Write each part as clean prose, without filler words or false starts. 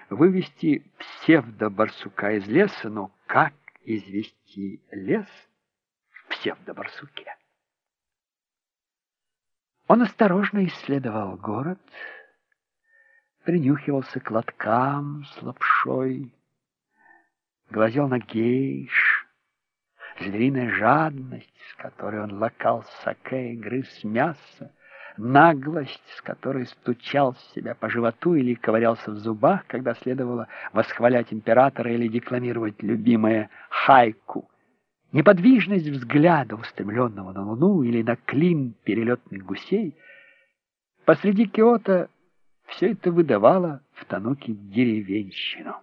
вывести псевдобарсука из леса, но как извести лес в псевдобарсуке? Он осторожно исследовал город, принюхивался к лоткам с лапшой, глазел на гейш. Звериная жадность, с которой он лакал саке и грыз мясо, наглость, с которой стучал себя по животу или ковырялся в зубах, когда следовало восхвалять императора или декламировать любимое хайку, неподвижность взгляда, устремленного на луну или на клин перелетных гусей, посреди Киото все это выдавало в Тануки деревенщину.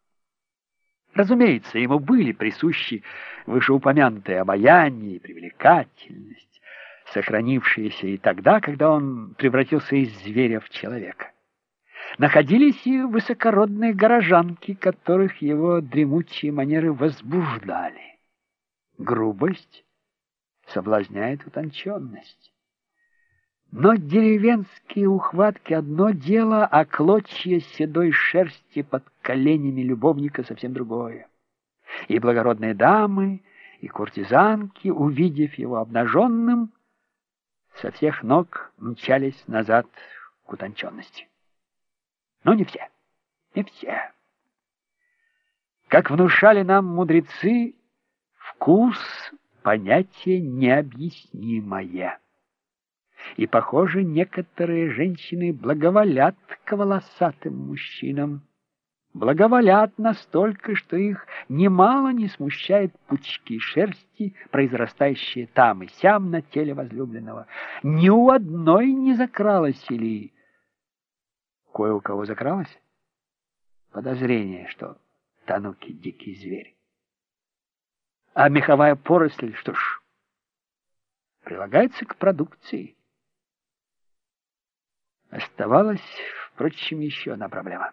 Разумеется, ему были присущи вышеупомянутое обаяние и привлекательность, сохранившиеся и тогда, когда он превратился из зверя в человека. Находились и высокородные горожанки, которых его дремучие манеры возбуждали. Грубость соблазняет утонченность. Но деревенские ухватки — одно дело, а клочья седой шерсти под коленями любовника — совсем другое. И благородные дамы, и куртизанки, увидев его обнаженным, со всех ног мчались назад к утонченности. Но не все, не все. Как внушали нам мудрецы, вкус — понятие необъяснимое. И, похоже, некоторые женщины благоволят к волосатым мужчинам. Благоволят настолько, что их немало не смущает пучки шерсти, произрастающие там и сям на теле возлюбленного. Ни у одной не закралось или кое у кого закралось подозрение, что Тануки — дикий зверь. А меховая поросль, что ж, прилагается к продукции. Оставалась, впрочем, еще одна проблема.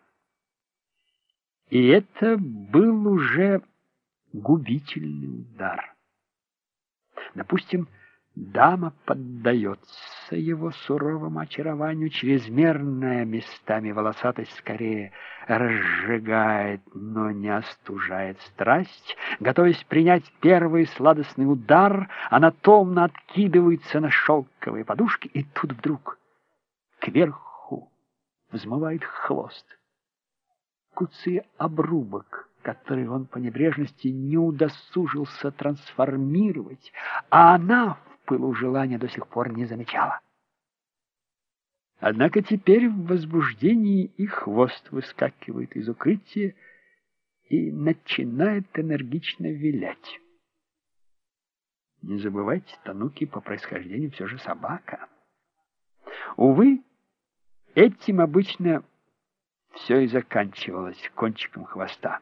И это был уже губительный удар. Допустим, дама поддается его суровому очарованию, чрезмерная местами волосатость скорее разжигает, но не остужает страсть. Готовясь принять первый сладостный удар, она томно откидывается на шелковые подушки, и тут вдруг кверху взмывает хвост. Куцый обрубок, который он по небрежности не удосужился трансформировать, а она в пылу желания до сих пор не замечала. Однако теперь в возбуждении и хвост выскакивает из укрытия и начинает энергично вилять. Не забывайте, Тануки по происхождению все же собака. Увы, этим обычно все и заканчивалось кончиком хвоста.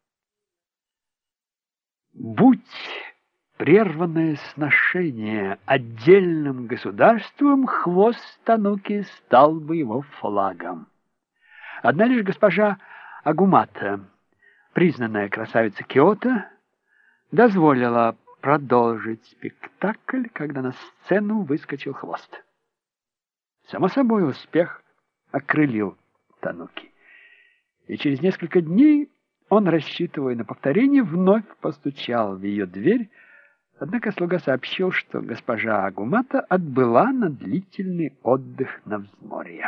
Будь прерванное сношение отдельным государством, хвост Тануки стал бы его флагом. Одна лишь госпожа Агумата, признанная красавица Киото, дозволила продолжить спектакль, когда на сцену выскочил хвост. Само собой, успех окрылил Тануки. И через несколько дней он, рассчитывая на повторение, вновь постучал в ее дверь, однако слуга сообщил, что госпожа Агумата отбыла на длительный отдых на взморье.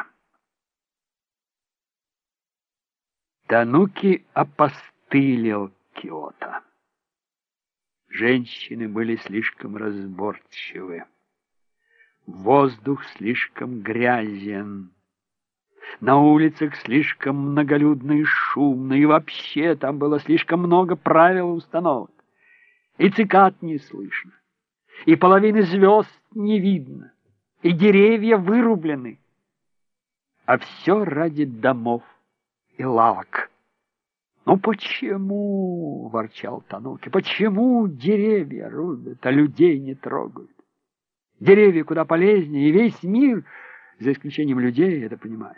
Тануки опостылил Киото. Женщины были слишком разборчивы. Воздух слишком грязен. На улицах слишком многолюдно и шумно, и вообще там было слишком много правил и установок. И цикад не слышно, и половины звезд не видно, и деревья вырублены. А все ради домов и лавок. «Ну почему, — ворчал Тануки, — почему деревья рубят, а людей не трогают? Деревья куда полезнее, и весь мир, за исключением людей, это понимает».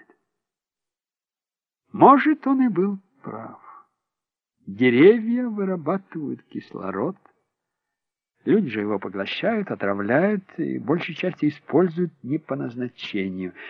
Может, он и был прав. Деревья вырабатывают кислород, люди же его поглощают, отравляют и большей частью используют не по назначению.